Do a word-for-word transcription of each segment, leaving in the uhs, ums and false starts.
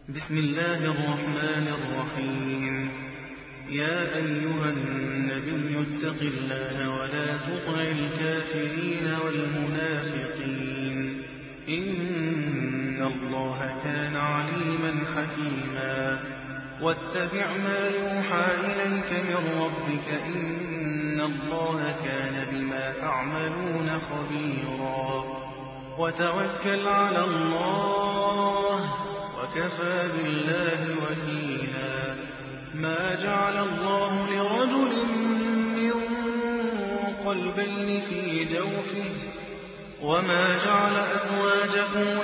بسم الله الرحمن الرحيم. يا أيها النبي اتق الله ولا تطع الكافرين والمنافقين إن الله كان عليما حكيما. واتبع ما يوحى إليك من ربك إن الله كان بما تعملون خبيرا. وتوكل على الله وكفى بالله وكيلا. ما جعل الله لرجل من قلبين في جوفه وما جعل أزواجكم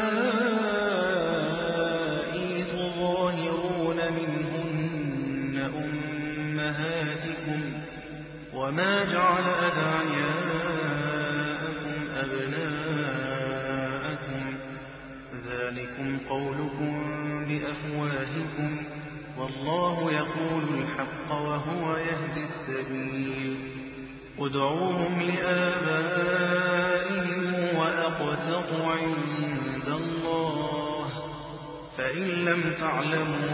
اللائي تظاهرون منهن أمهاتكم وما جعل أدعياءكم أبناءكم ذلكم قولكم بأفواهكم والله يقول الحق وهو يهدي السبيل. ادعوهم لآبائهم وأقسط عند الله فإن لم تعلموا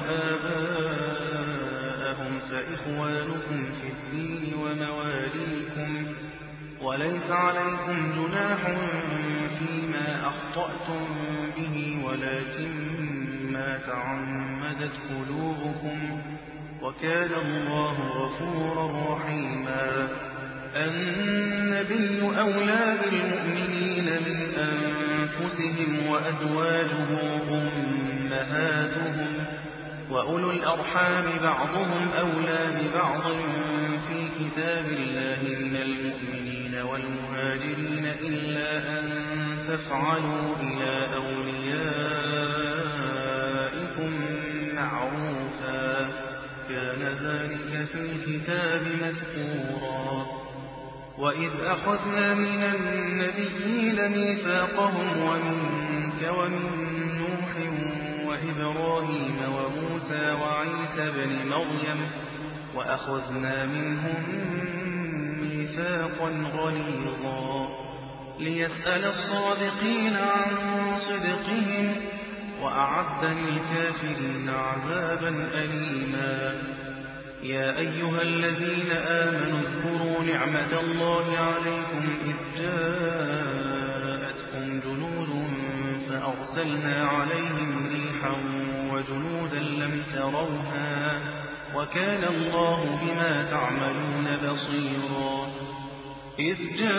آباءهم فإخوانكم في الدين ومواليكم وليس عليكم جناح فيما أخطأتم به ولكن ما تعمدت قلوبكم وكان الله غفورا رحيما. النبي أولى بالمؤمنين من أنفسهم وأزواجه أمهاتهم وأولو الأرحام بعضهم أولى ببعض في كتاب الله من المؤمنين والمهاجرين إلا أن تفعلوا إلى أوليائكم معروفا كان ذلك في الكتاب مسطورا. وإذ أخذنا من النبيين ميثاقهم ومنك ومن نوح وإبراهيم وموسى وعيسى بن مريم وأخذنا منهم ميثاقا غليظا ليسأل الصادقين عن صدقهم وأعد للكافرين عذابا أليما. يا أيها الذين آمنوا اذكروا نعمة الله عليكم إذ جاءتكم جنود فأرسلنا عليهم ريحا وجنودا لم تروها وكان الله بما تعملون بصيرا. إذ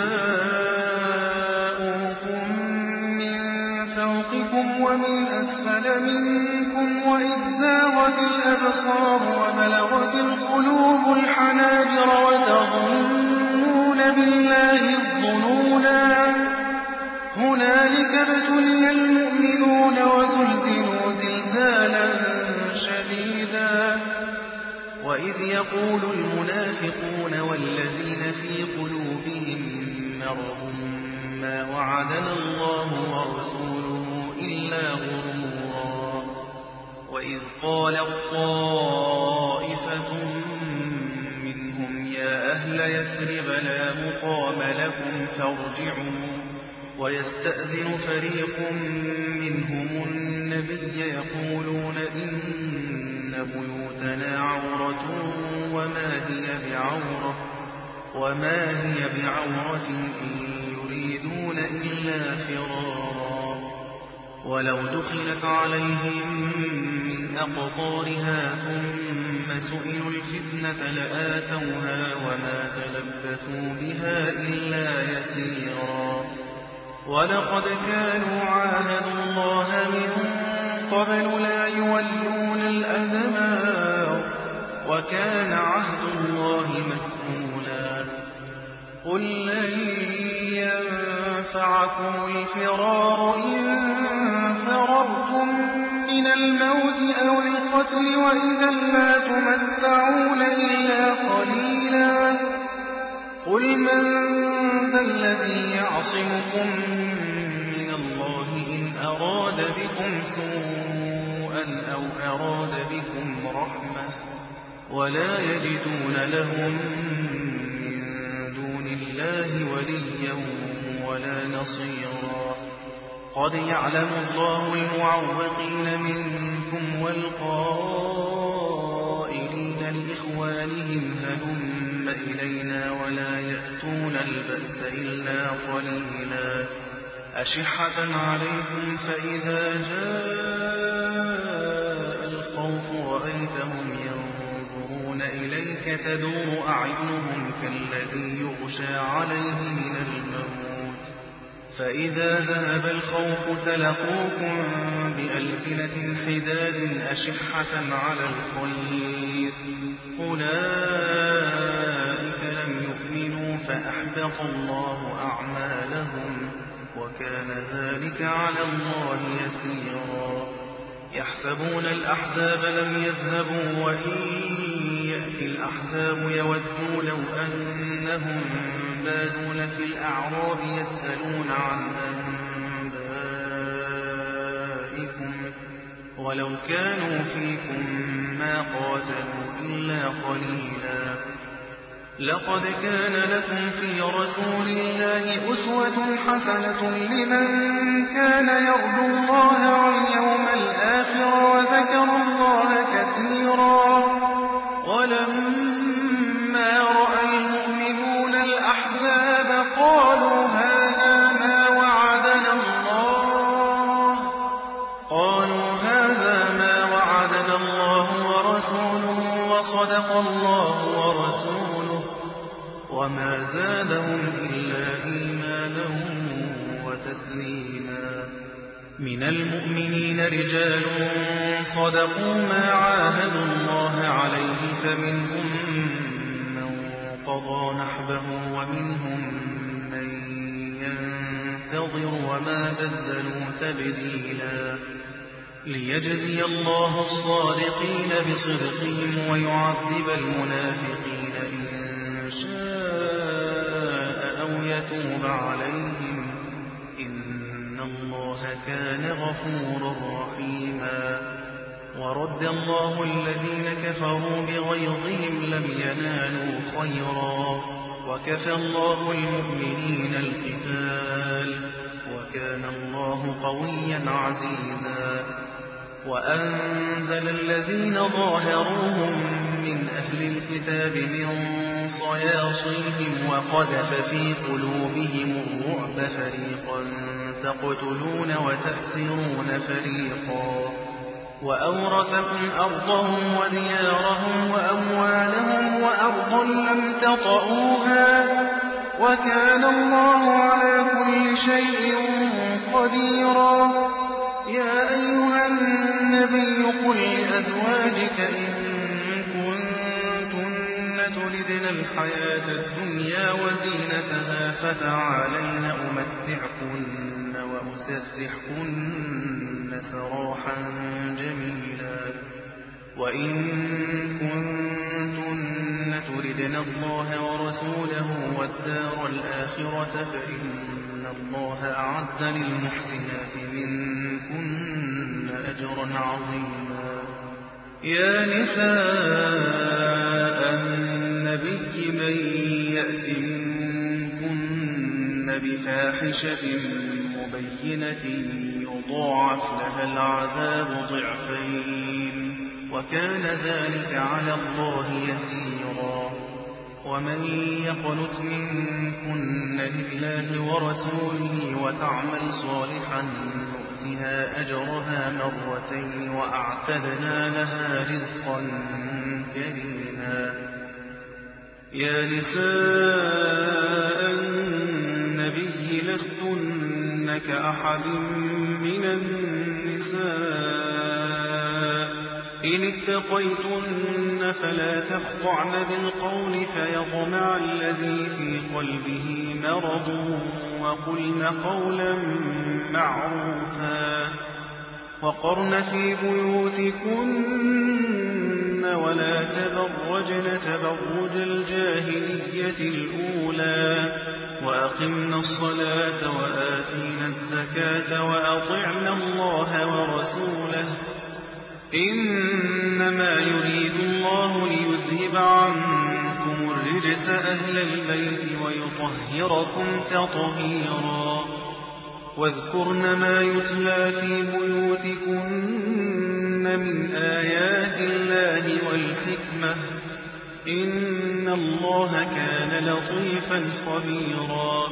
جاءوكم من فوقكم ومن أسفل منكم وإذ زاغت الأبصار وبلغت القلوب الحناجر وتظنون بالله الظنونا. هنالك ابتلي المؤمنون وزلزلوا زلزالا شديدا. وإذ يقول المنافقون والذين في قلوبهم مرض ما وعدنا الله ورسوله إلا غرورا. وإذ قالت طائفة منهم يا أهل يثرب لا مقام لكم فارجعوا ويستأذن فريق منهم النبي يقولون إن بيوتنا عورة وما هي بعورة وما هي بعورة إن يريدون إلا فرارا. ولو دخلت عليهم من أقطارها ثم سئلوا الفتنة لآتوها وما تلبثوا بها إلا يسيرا. ولقد كانوا عاهدوا الله من قبل لا يولون الأدبار وكان عهد الله مسؤولا. قل لن ينفعكم الفرار إن فررتم من الموت أو القتل وإذا لا تمتعون إلا قليلا. قل من ذا الذي يعصمكم من الله إن أراد بكم سوءا أو أراد بكم رحمة ولا يجدون لهم من دون الله وليا ولا نصيرا. قد يعلم الله المعوقين منكم القائلين لإخوانهم هلم إلينا ولا يأتون البأس إلا قليلا أشحة عليكم فإذا جاء الخوف رأيتهم ينظرون إليك تدور أعينهم كالذي يغشى عليه من الموت فإذا ذهب الخوف سلقوكم بألسنة حداد أشحة على الخير أولئك لم يؤمنوا فأحبط الله أعمالهم وكان ذلك على الله يسيرا يحسبون الأحزاب لم يذهبوا وإن يأتي الأحزاب يودوا لو أنهم بادون في الأعراب يسألون عن أنبائكم ولو كانوا فيكم ما قاتلوا إلا قليلا لقد كان لكم في رسول الله أسوة حسنة لمن كان يرجو الله واليوم الآخر وذكر الله كثيرا ولما رأى المؤمنون الأحزاب قالوا هذا ما وعدنا الله قالوا هذا ما وعدنا الله ورسوله وصدق الله ورسوله وما زادهم إلا إيمانا وتسليما من المؤمنين رجال صدقوا ما عاهدوا الله عليه فمنهم من قضى نحبه ومنهم من ينتظر وما بدلوا تبديلا ليجزي الله الصادقين بصدقهم ويعذب المنافقين إن شاء أو يتوب عليهم إن الله كان غفورا رحيما ورد الله الذين كفروا بغيظهم لم ينالوا خيرا وكفى الله المؤمنين القتال وكان الله قويا عزيزا وأنزل الذين ظاهروهم من أهل الكتاب من صياصيهم وقذف في قلوبهم الرعب فريقا تقتلون وتأسرون فريقا وأورثكم أرضهم وديارهم وأموالهم وأرضا لم تطئوها وكان الله على كل شيء قديرا يا أيها النبي قل لأزواجك إن تردن الحياة الدنيا وزينتها فتعالين أمتعكن وأسرحكن سراحا جميلا وإن كنتن تردن الله ورسوله والدار الآخرة فإن الله أعد للمحسنات منكن أجرا عظيما يا نساء النبي من يأت منكن بفاحشة مبينة يضاعف لها العذاب ضعفين وكان ذلك على الله يسيرا ومن يقنت منكن لله ورسوله وتعمل صالحا نؤتها أجرها مرتين وأعتدنا لها رزقا كريما يا نساء النبي لستن كأحد من النساء إن اتقيتن فلا تخضعن بالقول فيطمع الذي في قلبه مرض وقلن قولا معروفا وقرن في بيوتكن ولا تبرجن تبرج الجاهلية الأولى وأقمنا الصلاة وآتينا الزكاة وأطعنا الله ورسوله إنما يريد الله ليذهب عنكم الرجس أهل البيت ويطهركم تطهيرا واذكرن ما يتلى في بيوتكن من آيات الله والحكمة إن الله كان لطيفا خبيرا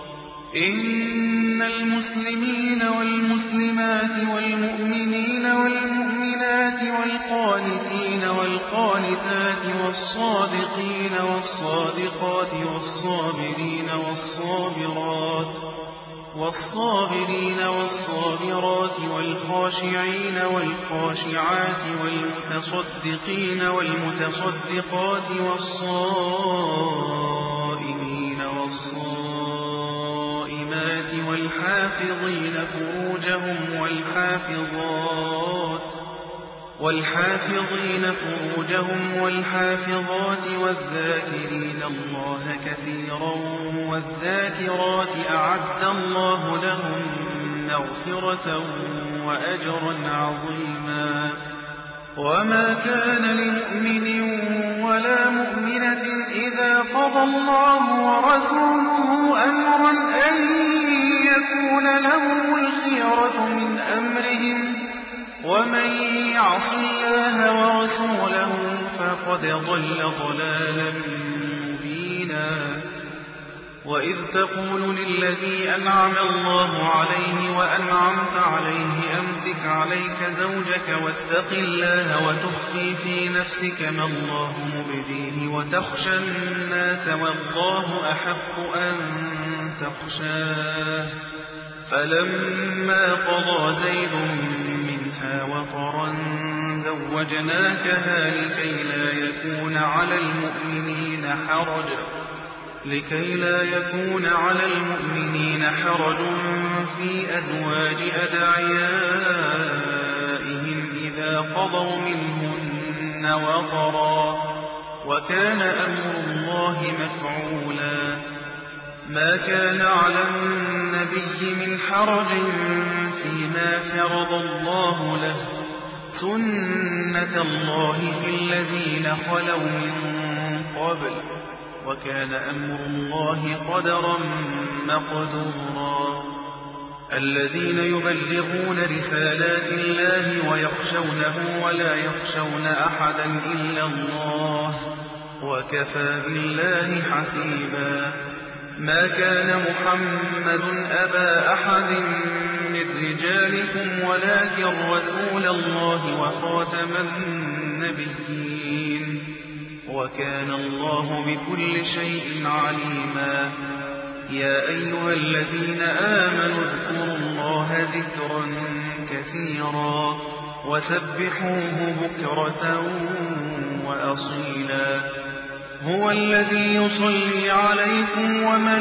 إن المسلمين والمسلمات والمؤمنين والمؤمنات والقانتين والقانتات والصادقين والصادقات والصابرين والصابرات والصابرين والصابرات والخاشعين والخاشعات والمتصدقين والمتصدقات والصائمين والصائمات والحافظين فروجهم والحافظات والحافظين فروجهم والحافظات والذاكرين الله كثيرا والذاكرات أعد الله لهم مغفرة وأجرا عظيما وما كان لمؤمن ولا مؤمنة إذا قضى الله ورسوله أمرا أن يكون لهم الخيرة من أمرهم ومن يعص الله ورسوله فقد ضل ضلالا مبينا وإذ تقول للذي أنعم الله عليه وأنعمت عليه أمسك عليك زوجك واتق الله وتخفي في نفسك ما الله مبديه وتخشى الناس والله أحق أن تخشاه فلما قضى زيد منها وطرا زوجناكها لكي لا يكون على المؤمنين حرج لكي لا يكون على المؤمنين حرج في أزواج أدعيائهم إذا قضوا منهن وطرا وكان أمر الله مفعولا ما كان على النبي من حرج فيما فرض الله له سنة الله في الذين خلوا من قبل وكان أمر الله قدرا مقدورا الذين يبلغون رسالات الله ويخشونه ولا يخشون أحدا إلا الله وكفى بالله حسيبا ما كان محمد أبا أحد من رجالكم ولكن رسول الله وخاتم النبيين وكان الله بكل شيء عليما يا أيها الذين آمنوا اذكروا الله ذكرا كثيرا وسبحوه بكرة وأصيلا هو الذي يصلي عليكم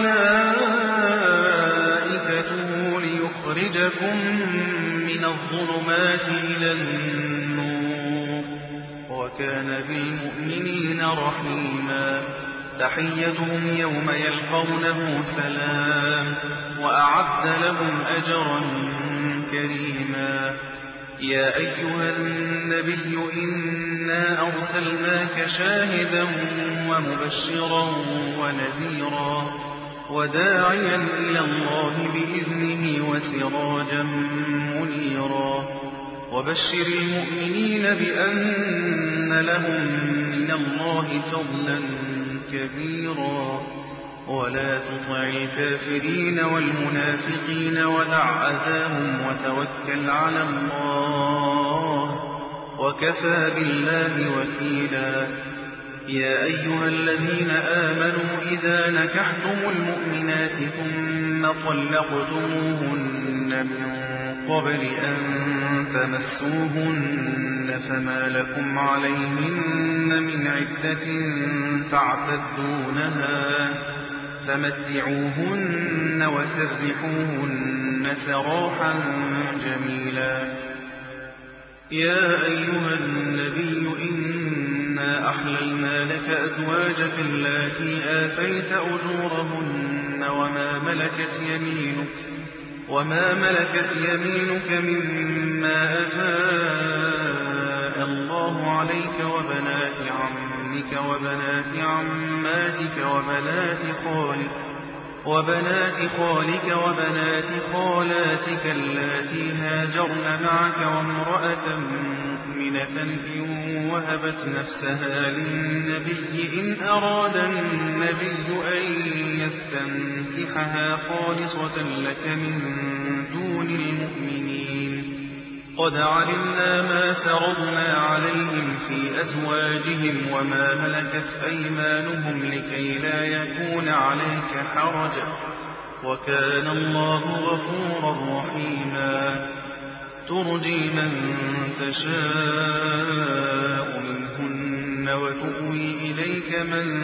وملائكته ليخرجكم من الظلمات إلى النور وكان بالمؤمنين رحيما تحيتهم يوم يلقونه سلام وأعد لهم أجرا كريما يا أيها النبي إنا أرسلناك شاهدا ومبشرا ونذيرا وداعيا إلى الله بإذنه وسراجا منيرا وبشر المؤمنين بأن لهم من الله فضلا كبيرا ولا تطع الكافرين والمنافقين ودع أذاهم وتوكل على الله وكفى بالله وكيلا يا أيها الذين آمنوا إذا نكحتم المؤمنات ثم طلقتموهن من قبل أن تمسوهن فما لكم عليهن من عدة تعتدونها فمتعوهن وسرحوهن سراحا جميلا يا أيها النبي إنا أحللنا لك أزواجك اللاتي آتيت أجورهن وما ملكت يمينك وما ملكت يمينك مما أفاء الله عليك وبنات عمك وبنات عماتك وبنات خالك وبنات خالك وبنات خالاتك اللاتي هاجرن معك وامرأة مؤمنة إن وهبت نفسها للنبي إن أراد النبي أن يستنكحها خالصة لك من دون المؤمنين قد علمنا ما فرضنا عليهم في أزواجهم وما ملكت أيمانهم لكي لا يكون عليك حرج وكان الله غفورا رحيما ترجي من تشاء منهن وتؤوي إليك من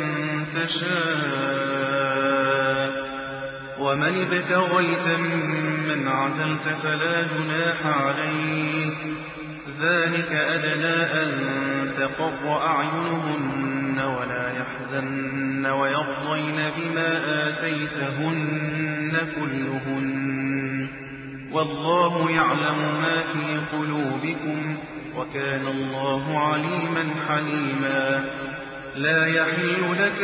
تشاء ومن ابتغيت ممن عزلت فلا جناح عليك ذلك أدنى أن تقر أعينهن ولا يحزن ويرضين بما آتيتهن كلهن والله يعلم ما في قلوبكم وكان الله عليما حليما لا يحل لك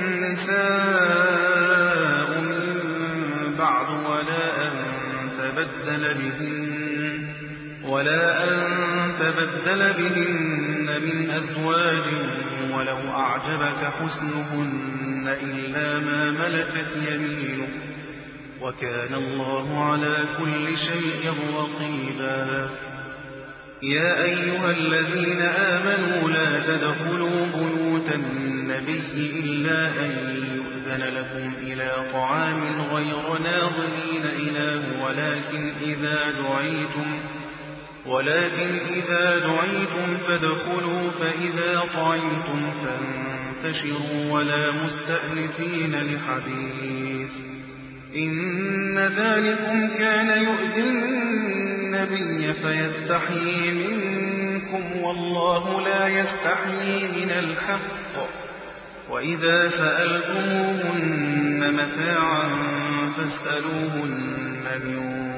النساء من بعد ولا أن تبدل بهن ولا أن تبدل بهن من أزواج ولو أعجبك حسنهن إلا ما ملكت يمينك وكان الله على كل شيء رقيبا يا أيها الذين آمنوا لا تدخلوا بيوت النبي إلا أن يؤذن لكم إلى طعام غير ناظرين إناه ولكن إذا دعيتم ولكن إذا دعيتم فادخلوا فإذا طعمتم فانتشروا ولا مستأنسين لحديث إن ذلكم كان يؤذي النبي فيستحيي منكم والله لا يستحيي من الحق وإذا سألتموهن متاعا فاسألوهن من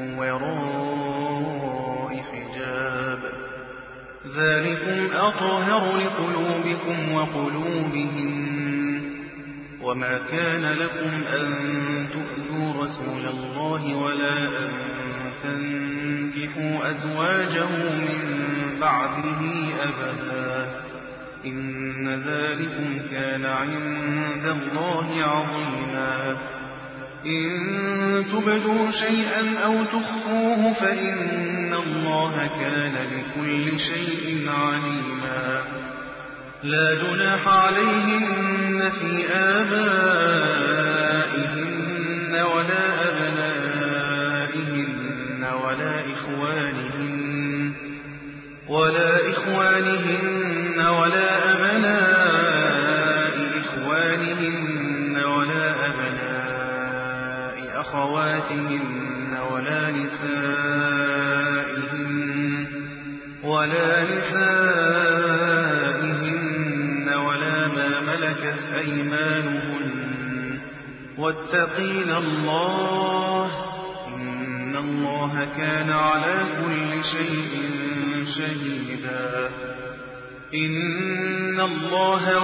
وراء حجاب ذلكم أطهر لقلوبكم وقلوبهم وما كان لكم أن تؤذوا رسول الله ولا أن تنكحوا أزواجه من بعده أبدا إن ذلكم كان عند الله عظيما إن تبدوا شيئا أو تخفوه فإن الله كان بكل شيء عليما لا جناح عليهن في آبائهن ولا أبنائهن ولا إخوانهن ولا إخوانهن ولا أبناء إخوانهن ولا أبناء أخواتهن ولا نسائهن ولا نسائهن ولا ما ملكت أيمانهن واتقين الله إن الله كان على كل شيء شهيدا إن الله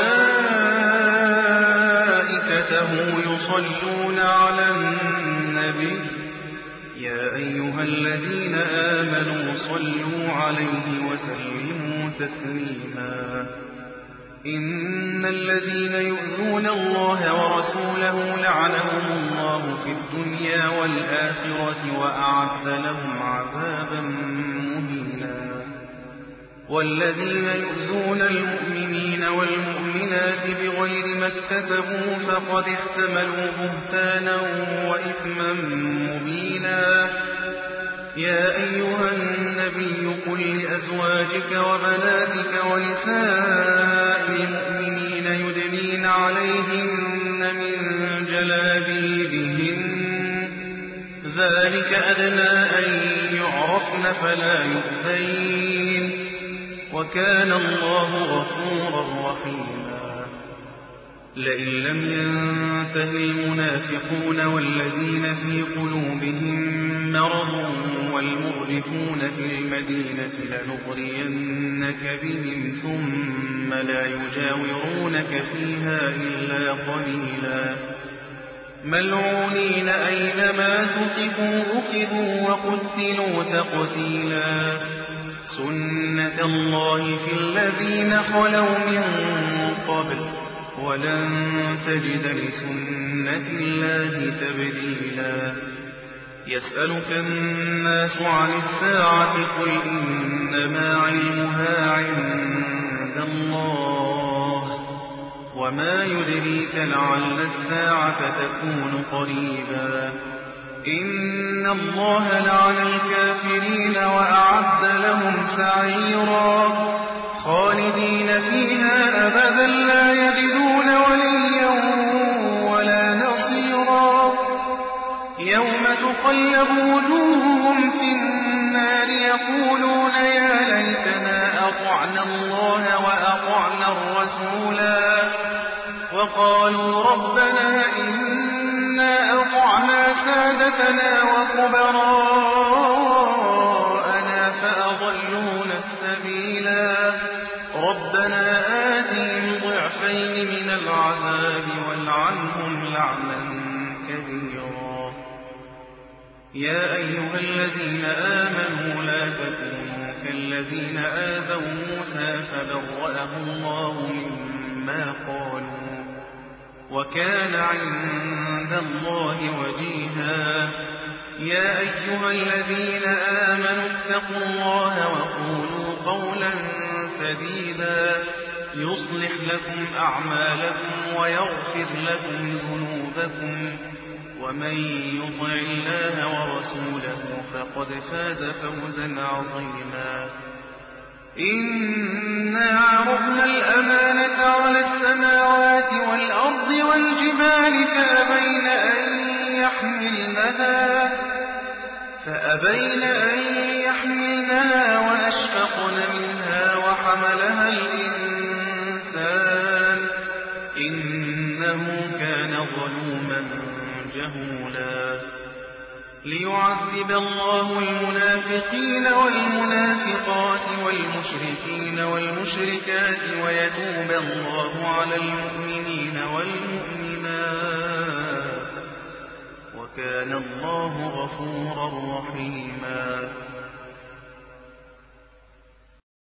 وملائكته يصلون على النبي يا أيها الذين آمنوا صلوا عليه وسلموا تسليما إن الذين يؤذون الله ورسوله لعنهم الله في الدنيا والآخرة وأعد لهم عذابا مهينا والذين يؤذون المؤمنين والمؤمنات بغير ما اكتسبوا فقد احتملوا بهتانا وإثما مبينا يا أيها النبي قل لأزواجك وبناتك ونساء المؤمنين يدنين عليهن من جلابيبهن ذلك أدنى أن يعرفن فلا يؤذين وكان الله غفورا رحيما لئن لم ينته المنافقون والذين في قلوبهم مرض والمرجفون في المدينة لنغرينك بهم ثم لا يجاورونك فيها إلا قليلا ملعونين أينما ثقفوا أخذوا وقتلوا تقتيلا سنة الله في الذين خلوا من قبل ولن تجد لسنة الله تبديلا يسألك الناس عن الساعة قل إنما علمها عند الله وما يدريك لعل الساعة تكون قريبا إن الله لعن الكافرين وأعد لهم سعيرا خالدين فيها أبدا لا يجدون وليا ولا نصيرا يوم تقلب وجوههم في النار يقولون يا ليتنا أطعنا الله وأطعنا الرسولا وقالوا ربنا إنا أطعنا سادتنا وكبراءنا فأضلونا السبيلا ربنا آتهم ضعفين من العذاب والعنهم لعنا كبيرا يا أيها الذين آمنوا لا تكونوا كالذين آذوا موسى فبرأه الله مما قالوا وكان عند الله وجيها يا أيها الذين آمنوا اتقوا الله وقولوا قولا سديدا يصلح لكم أعمالكم ويغفر لكم ذنوبكم ومن يطع الله ورسوله فقد فاز فوزا عظيما إنا عرضنا الأمانة على السماوات والأرض والجبال فأبين أن يحملنها فأبين أن يحملنها وأشفقن منها وحملها الإنسان إنه كان ظلوما جهولا ليعذب الله المنافقين والمنافقات والمشركين والمشركات ويتوب الله على المؤمنين والمؤمنات وكان الله غفورا رحيما